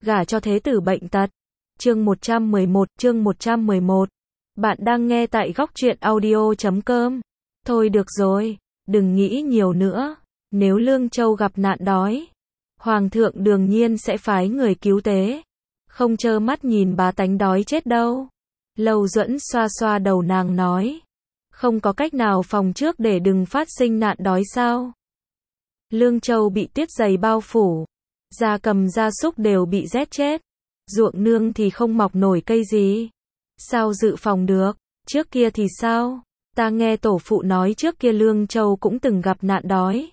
gả cho thế tử bệnh tật. Chương 111. Bạn đang nghe tại góc truyện audio.com. Thôi được rồi, đừng nghĩ nhiều nữa. Nếu Lương Châu gặp nạn đói, Hoàng thượng đương nhiên sẽ phái người cứu tế. Không trơ mắt nhìn bá tánh đói chết đâu. Lâu Duẫn xoa xoa đầu nàng nói. Không có cách nào phòng trước để đừng phát sinh nạn đói sao? Lương Châu bị tuyết dày bao phủ. Gia cầm gia súc đều bị rét chết. Ruộng nương thì không mọc nổi cây gì. Sao dự phòng được? Trước kia thì sao? Ta nghe tổ phụ nói trước kia Lương Châu cũng từng gặp nạn đói.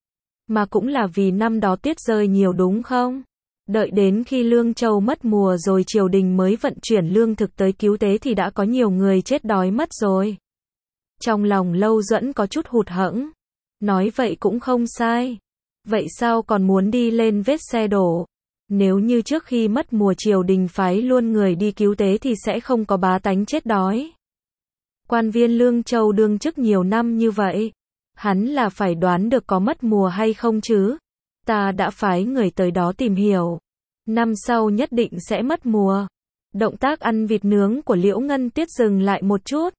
Mà cũng là vì năm đó tuyết rơi nhiều đúng không? Đợi đến khi Lương Châu mất mùa rồi triều đình mới vận chuyển lương thực tới cứu tế thì đã có nhiều người chết đói mất rồi. Trong lòng Lâu Duẫn có chút hụt hẫng. Nói vậy cũng không sai. Vậy sao còn muốn đi lên vết xe đổ? Nếu như trước khi mất mùa triều đình phái luôn người đi cứu tế thì sẽ không có bá tánh chết đói. Quan viên Lương Châu đương chức nhiều năm như vậy. Hắn là phải đoán được có mất mùa hay không chứ. Ta đã phái người tới đó tìm hiểu. Năm sau nhất định sẽ mất mùa. Động tác ăn vịt nướng của Liễu Ngân Tuyết dừng lại một chút.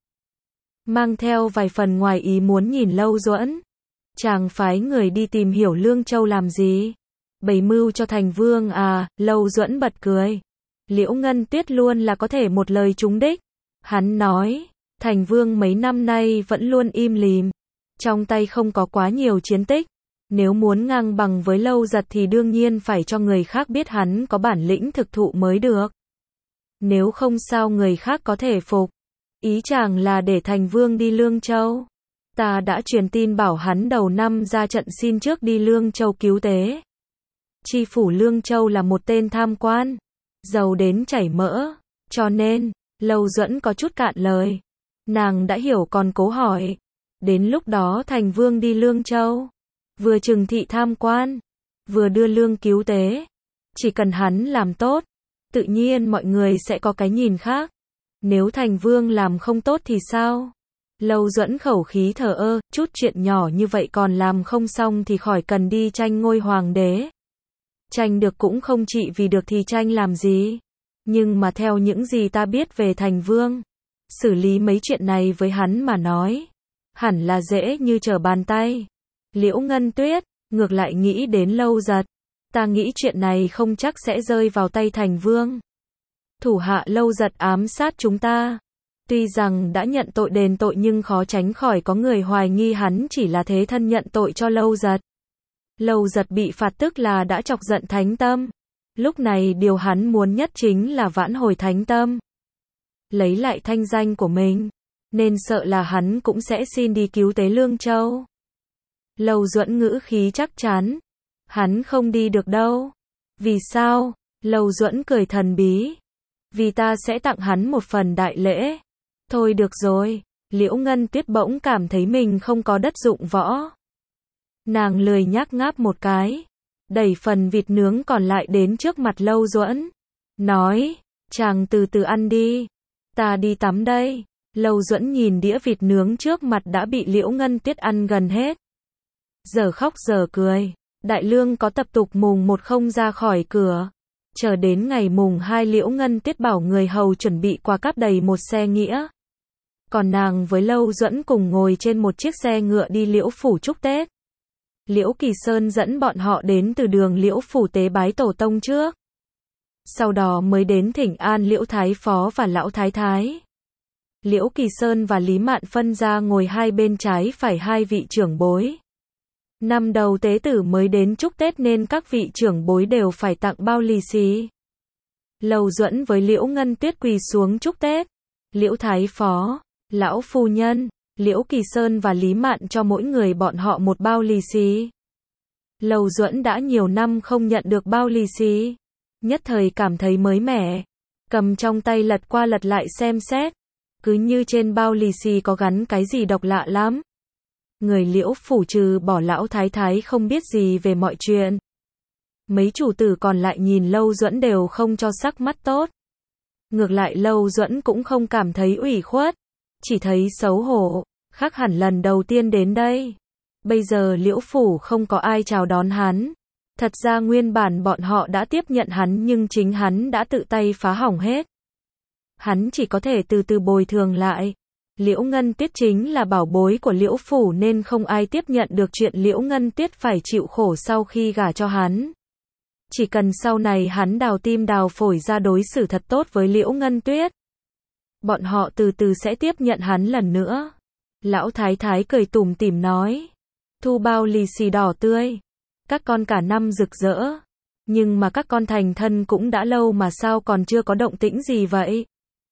Mang theo vài phần ngoài ý muốn nhìn Lâu Duẫn. Chàng phái người đi tìm hiểu Lương Châu làm gì? Bày mưu cho thành vương à? Lâu Duẫn bật cười. Liễu Ngân Tuyết luôn là có thể một lời trúng đích. Hắn nói, thành vương mấy năm nay vẫn luôn im lìm. Trong tay không có quá nhiều chiến tích. Nếu muốn ngang bằng với Lâu Giật thì đương nhiên phải cho người khác biết hắn có bản lĩnh thực thụ mới được. Nếu không sao người khác có thể phục. Ý chàng là để thành vương đi Lương Châu. Ta đã truyền tin bảo hắn đầu năm ra trận xin trước đi Lương Châu cứu tế. Tri phủ Lương Châu là một tên tham quan, giàu đến chảy mỡ, cho nên, Lâu Duẫn có chút cạn lời. Nàng đã hiểu còn cố hỏi. Đến lúc đó thành vương đi Lương Châu, vừa trừng thị tham quan, vừa đưa lương cứu tế. Chỉ cần hắn làm tốt, tự nhiên mọi người sẽ có cái nhìn khác. Nếu thành vương làm không tốt thì sao? Lâu Duẫn khẩu khí thờ ơ, chút chuyện nhỏ như vậy còn làm không xong thì khỏi cần đi tranh ngôi hoàng đế. Tranh được cũng không trị vì được thì tranh làm gì. Nhưng mà theo những gì ta biết về thành vương, xử lý mấy chuyện này với hắn mà nói, hẳn là dễ như trở bàn tay. Liễu Ngân Tuyết, ngược lại nghĩ đến Lâu Giật. Ta nghĩ chuyện này không chắc sẽ rơi vào tay thành vương. Thủ hạ Lâu Giật ám sát chúng ta. Tuy rằng đã nhận tội đền tội nhưng khó tránh khỏi có người hoài nghi hắn chỉ là thế thân nhận tội cho Lâu Giật. Lâu Giật bị phạt tức là đã chọc giận Thánh Tâm. Lúc này điều hắn muốn nhất chính là vãn hồi Thánh Tâm, lấy lại thanh danh của mình. Nên sợ là hắn cũng sẽ xin đi cứu tế Lương Châu. Lâu Duẫn ngữ khí chắc chắn. Hắn không đi được đâu. Vì sao? Lâu Duẫn cười thần bí. Vì ta sẽ tặng hắn một phần đại lễ. Thôi được rồi. Liễu Ngân Tuyết bỗng cảm thấy mình không có đất dụng võ. Nàng lười nhác ngáp một cái, đẩy phần vịt nướng còn lại đến trước mặt Lâu Duẫn. Nói, chàng từ từ ăn đi. Ta đi tắm đây. Lâu Duẫn nhìn đĩa vịt nướng trước mặt đã bị Liễu Ngân Tuyết ăn gần hết. Giờ khóc giờ cười. Đại lương có tập tục mùng 1 không ra khỏi cửa. Chờ đến ngày mùng 2 Liễu Ngân Tuyết bảo người hầu chuẩn bị quà cáp đầy một xe nghĩa. Còn nàng với Lâu Duẫn cùng ngồi trên một chiếc xe ngựa đi Liễu phủ chúc Tết. Liễu Kỳ Sơn dẫn bọn họ đến từ đường Liễu phủ tế bái tổ tông trước. Sau đó mới đến thỉnh an Liễu Thái Phó và Lão Thái Thái. Liễu Kỳ Sơn và Lý Mạn phân ra ngồi hai bên trái phải hai vị trưởng bối. Năm đầu tế tử mới đến chúc Tết nên các vị trưởng bối đều phải tặng bao lì xì. Lâu Duẫn với Liễu Ngân Tuyết quỳ xuống chúc Tết. Liễu Thái Phó, Lão Phu Nhân, Liễu Kỳ Sơn và Lý Mạn cho mỗi người bọn họ một bao lì xì. Lâu Duẫn đã nhiều năm không nhận được bao lì xì. Nhất thời cảm thấy mới mẻ. Cầm trong tay lật qua lật lại xem xét. Cứ như trên bao lì xì có gắn cái gì độc lạ lắm. Người Liễu phủ trừ bỏ Lão Thái Thái không biết gì về mọi chuyện. Mấy chủ tử còn lại nhìn Lâu Duẫn đều không cho sắc mắt tốt. Ngược lại Lâu Duẫn cũng không cảm thấy ủy khuất. Chỉ thấy xấu hổ. Khác hẳn lần đầu tiên đến đây. Bây giờ Liễu phủ không có ai chào đón hắn. Thật ra nguyên bản bọn họ đã tiếp nhận hắn nhưng chính hắn đã tự tay phá hỏng hết. Hắn chỉ có thể từ từ bồi thường lại. Liễu Ngân Tuyết chính là bảo bối của Liễu Phủ nên không ai tiếp nhận được chuyện Liễu Ngân Tuyết phải chịu khổ sau khi gả cho hắn. Chỉ cần sau này hắn đào tim đào phổi ra đối xử thật tốt với Liễu Ngân Tuyết, bọn họ từ từ sẽ tiếp nhận hắn lần nữa. Lão Thái Thái cười tủm tỉm nói. Thu bao lì xì đỏ tươi. Các con cả năm rực rỡ. Nhưng mà các con thành thân cũng đã lâu mà sao còn chưa có động tĩnh gì vậy?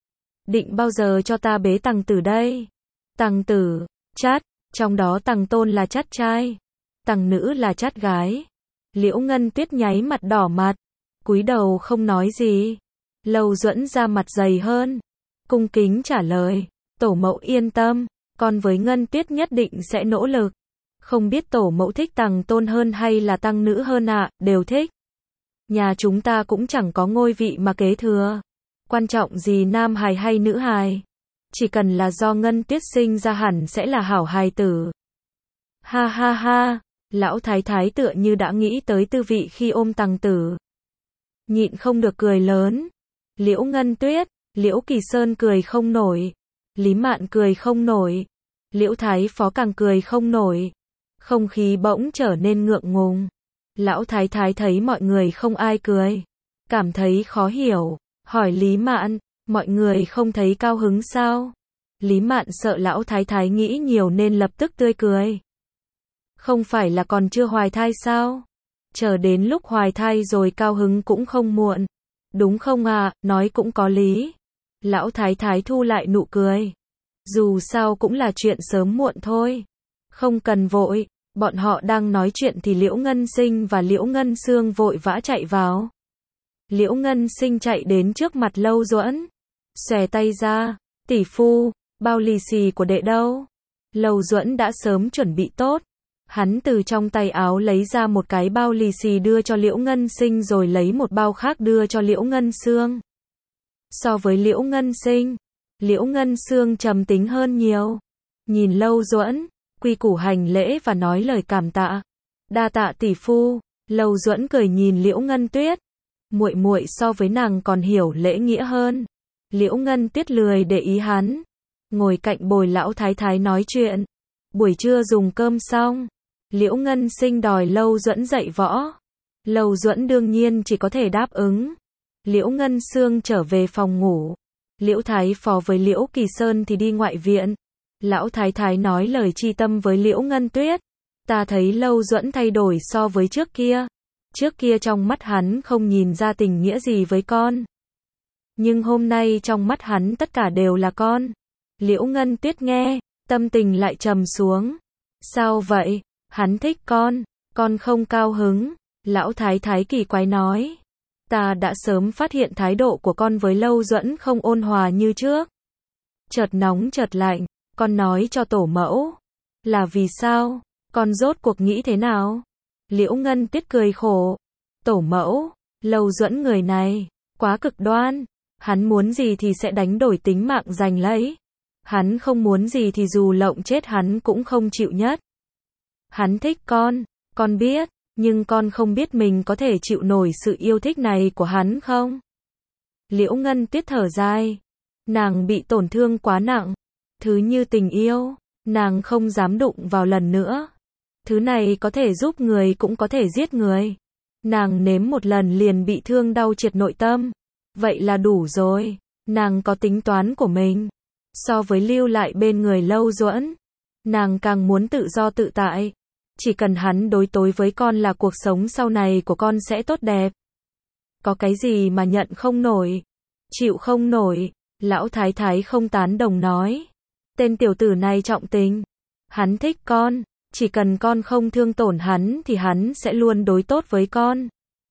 Định bao giờ cho ta bế Tằng Tử đây? Tằng Tử, chát, trong đó Tằng Tôn là chát trai, Tằng Nữ là chát gái. Liễu Ngân Tuyết nháy mặt đỏ mặt, cúi đầu không nói gì. Lâu Duẫn ra mặt dày hơn, cung kính trả lời, tổ mẫu yên tâm, con với Ngân Tuyết nhất định sẽ nỗ lực. Không biết tổ mẫu thích Tằng Tôn hơn hay là Tằng Nữ hơn ạ, đều thích. Nhà chúng ta cũng chẳng có ngôi vị mà kế thừa. Quan trọng gì nam hài hay nữ hài. Chỉ cần là do Ngân Tuyết sinh ra hẳn sẽ là hảo hài tử. Ha ha ha, lão thái thái tựa như đã nghĩ tới tư vị khi ôm Tằng Tử. Nhịn không được cười lớn. Liễu Ngân Tuyết, Liễu Kỳ Sơn cười không nổi. Lý Mạn cười không nổi. Liễu Thái Phó càng cười không nổi. Không khí bỗng trở nên ngượng ngùng. Lão thái thái thấy mọi người không ai cười, cảm thấy khó hiểu, hỏi Lý Mạn, mọi người không thấy cao hứng sao? Lý Mạn sợ lão thái thái nghĩ nhiều nên lập tức tươi cười. Không phải là còn chưa hoài thai sao? Chờ đến lúc hoài thai rồi cao hứng cũng không muộn. Đúng không à, nói cũng có lý. Lão thái thái thu lại nụ cười. Dù sao cũng là chuyện sớm muộn thôi. Không cần vội. Bọn họ đang nói chuyện thì Liễu Ngân Sinh và Liễu Ngân Sương vội vã chạy vào. Liễu Ngân Sinh chạy đến trước mặt Lâu Duẫn, xòe tay ra, tỷ phu, bao lì xì của đệ đâu? Lâu Duẫn đã sớm chuẩn bị tốt. Hắn từ trong tay áo lấy ra một cái bao lì xì đưa cho Liễu Ngân Sinh rồi lấy một bao khác đưa cho Liễu Ngân Sương. So với Liễu Ngân Sinh, Liễu Ngân Sương trầm tính hơn nhiều. Nhìn Lâu Duẫn, quy củ hành lễ và nói lời cảm tạ. Đa tạ tỷ phu. Lâu Duẫn cười nhìn Liễu Ngân Tuyết. Muội muội so với nàng còn hiểu lễ nghĩa hơn. Liễu Ngân Tuyết lười để ý hắn, ngồi cạnh bồi lão thái thái nói chuyện. Buổi trưa dùng cơm xong, Liễu Ngân Sinh đòi Lâu Duẫn dạy võ. Lâu Duẫn đương nhiên chỉ có thể đáp ứng. Liễu Ngân Sương trở về phòng ngủ. Liễu Thái Phó với Liễu Kỳ Sơn thì đi ngoại viện. Lão thái thái nói lời tri tâm với Liễu Ngân Tuyết. Ta thấy Lâu Duẫn thay đổi so với trước kia. Trước kia trong mắt hắn không nhìn ra tình nghĩa gì với con. Nhưng hôm nay trong mắt hắn tất cả đều là con. Liễu Ngân Tuyết nghe, tâm tình lại trầm xuống. Sao vậy? Hắn thích con không cao hứng. Lão thái thái kỳ quái nói. Ta đã sớm phát hiện thái độ của con với Lâu Duẫn không ôn hòa như trước. Chợt nóng chợt lạnh. Con nói cho tổ mẫu. Là vì sao? Con rốt cuộc nghĩ thế nào? Liễu Ngân Tuyết cười khổ. Tổ mẫu, Lâu Duẫn người này, quá cực đoan. Hắn muốn gì thì sẽ đánh đổi tính mạng giành lấy. Hắn không muốn gì thì dù lộng chết hắn cũng không chịu nhất. Hắn thích con biết, nhưng con không biết mình có thể chịu nổi sự yêu thích này của hắn không? Liễu Ngân Tuyết thở dài. Nàng bị tổn thương quá nặng. Thứ như tình yêu, nàng không dám đụng vào lần nữa. Thứ này có thể giúp người cũng có thể giết người. Nàng nếm một lần liền bị thương đau triệt nội tâm. Vậy là đủ rồi. Nàng có tính toán của mình. So với lưu lại bên người Lâu Duẫn, nàng càng muốn tự do tự tại. Chỉ cần hắn đối tối với con là cuộc sống sau này của con sẽ tốt đẹp. Có cái gì mà nhận không nổi, chịu không nổi. Lão thái thái không tán đồng nói. Tên tiểu tử này trọng tình. Hắn thích con. Chỉ cần con không thương tổn hắn thì hắn sẽ luôn đối tốt với con.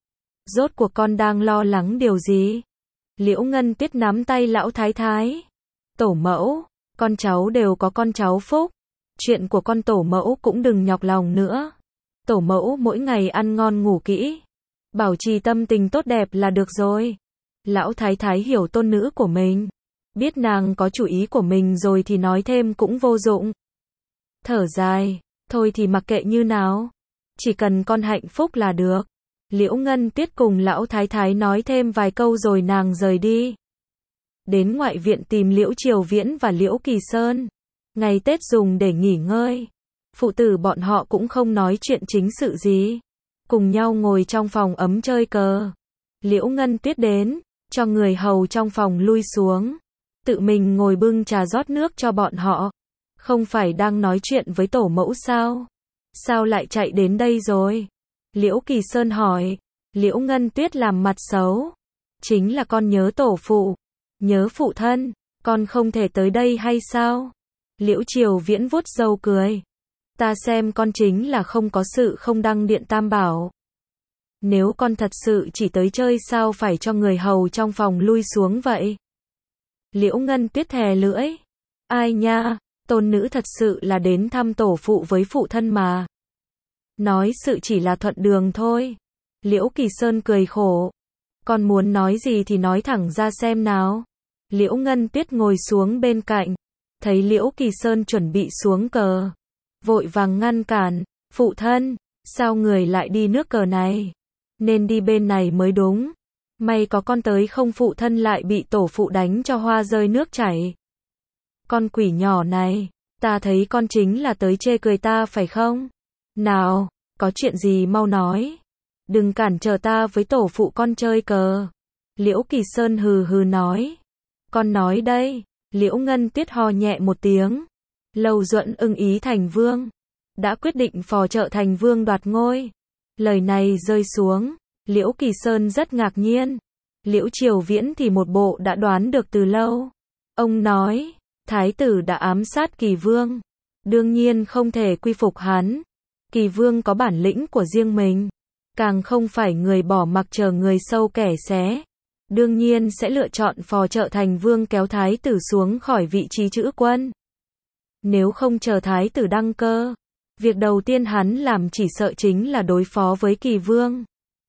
Rốt cuộc con đang lo lắng điều gì? Liễu Ngân Tuyết nắm tay lão thái thái. Tổ mẫu, con cháu đều có con cháu phúc. Chuyện của con tổ mẫu cũng đừng nhọc lòng nữa. Tổ mẫu mỗi ngày ăn ngon ngủ kỹ. Bảo trì tâm tình tốt đẹp là được rồi. Lão thái thái hiểu tôn nữ của mình. Biết nàng có chủ ý của mình rồi thì nói thêm cũng vô dụng. Thở dài. Thôi thì mặc kệ như nào. Chỉ cần con hạnh phúc là được. Liễu Ngân Tuyết cùng lão thái thái nói thêm vài câu rồi nàng rời đi. Đến ngoại viện tìm Liễu Triều Viễn và Liễu Kỳ Sơn. Ngày Tết dùng để nghỉ ngơi. Phụ tử bọn họ cũng không nói chuyện chính sự gì. Cùng nhau ngồi trong phòng ấm chơi cờ. Liễu Ngân Tuyết đến, cho người hầu trong phòng lui xuống. Tự mình ngồi bưng trà rót nước cho bọn họ. Không phải đang nói chuyện với tổ mẫu sao? Sao lại chạy đến đây rồi? Liễu Kỳ Sơn hỏi. Liễu Ngân Tuyết làm mặt xấu. Chính là con nhớ tổ phụ. Nhớ phụ thân. Con không thể tới đây hay sao? Liễu Triều Viễn vuốt râu cười. Ta xem con chính là không có sự không đăng điện tam bảo. Nếu con thật sự chỉ tới chơi sao phải cho người hầu trong phòng lui xuống vậy? Liễu Ngân Tuyết thè lưỡi. Ai nha, tôn nữ thật sự là đến thăm tổ phụ với phụ thân mà. Nói sự chỉ là thuận đường thôi. Liễu Kỳ Sơn cười khổ. Con muốn nói gì thì nói thẳng ra xem nào. Liễu Ngân Tuyết ngồi xuống bên cạnh. Thấy Liễu Kỳ Sơn chuẩn bị xuống cờ. Vội vàng ngăn cản. Phụ thân, sao người lại đi nước cờ này? Nên đi bên này mới đúng. May có con tới không phụ thân lại bị tổ phụ đánh cho hoa rơi nước chảy. Con quỷ nhỏ này, ta thấy con chính là tới chê cười ta phải không? Nào, có chuyện gì mau nói. Đừng cản trở ta với tổ phụ con chơi cờ. Liễu Kỳ Sơn hừ hừ nói. Con nói đây. Liễu Ngân Tuyết ho nhẹ một tiếng. Lâu Duẫn ưng ý thành vương. Đã quyết định phò trợ thành vương đoạt ngôi. Lời này rơi xuống. Liễu Kỳ Sơn rất ngạc nhiên. Liễu Triều Viễn thì một bộ đã đoán được từ lâu. Ông nói, thái tử đã ám sát Kỳ Vương. Đương nhiên không thể quy phục hắn. Kỳ Vương có bản lĩnh của riêng mình. Càng không phải người bỏ mặc chờ người sâu kẻ xé. Đương nhiên sẽ lựa chọn phò trợ thành vương kéo thái tử xuống khỏi vị trí trữ quân. Nếu không chờ thái tử đăng cơ, việc đầu tiên hắn làm chỉ sợ chính là đối phó với Kỳ Vương.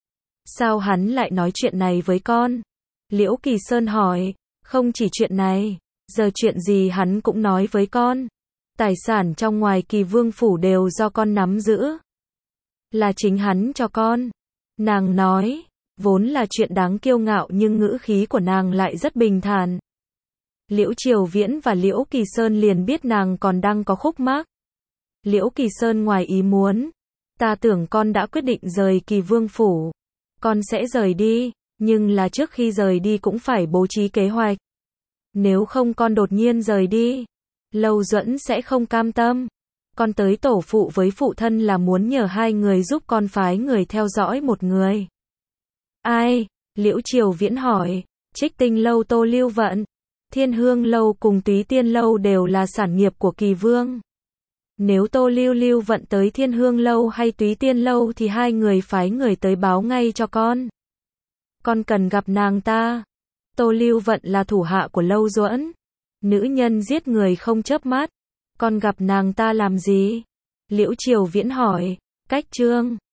Sao hắn lại nói chuyện này với con? Liễu Kỳ Sơn hỏi. Không chỉ chuyện này, giờ chuyện gì hắn cũng nói với con. Tài sản trong ngoài Kỳ Vương phủ đều do con nắm giữ. Là chính hắn cho con. Nàng nói, vốn là chuyện đáng kiêu ngạo nhưng ngữ khí của nàng lại rất bình thản. Liễu Triều Viễn và Liễu Kỳ Sơn liền biết nàng còn đang có khúc mắc. Liễu Kỳ Sơn ngoài ý muốn. Ta tưởng con đã quyết định rời Kỳ Vương phủ. Con sẽ rời đi, nhưng là trước khi rời đi cũng phải bố trí kế hoạch. Nếu không con đột nhiên rời đi, Lâu Duẫn sẽ không cam tâm. Con tới tổ phụ với phụ thân là muốn nhờ hai người giúp con phái người theo dõi một người. Ai? Liễu Triều Viễn hỏi. Trích Tinh Lâu Tô Lưu Vận, Thiên Hương Lâu cùng Túy Tiên Lâu đều là sản nghiệp của Kỳ Vương. Nếu Tô Lưu Vận tới Thiên Hương Lâu hay Túy Tiên Lâu thì hai người phái người tới báo ngay cho con. Con cần gặp nàng ta. Tô Lưu Vận là thủ hạ của Lâu Duẫn. Nữ nhân giết người không chớp mắt. Con gặp nàng ta làm gì? Liễu Triều Viễn hỏi. Cách chương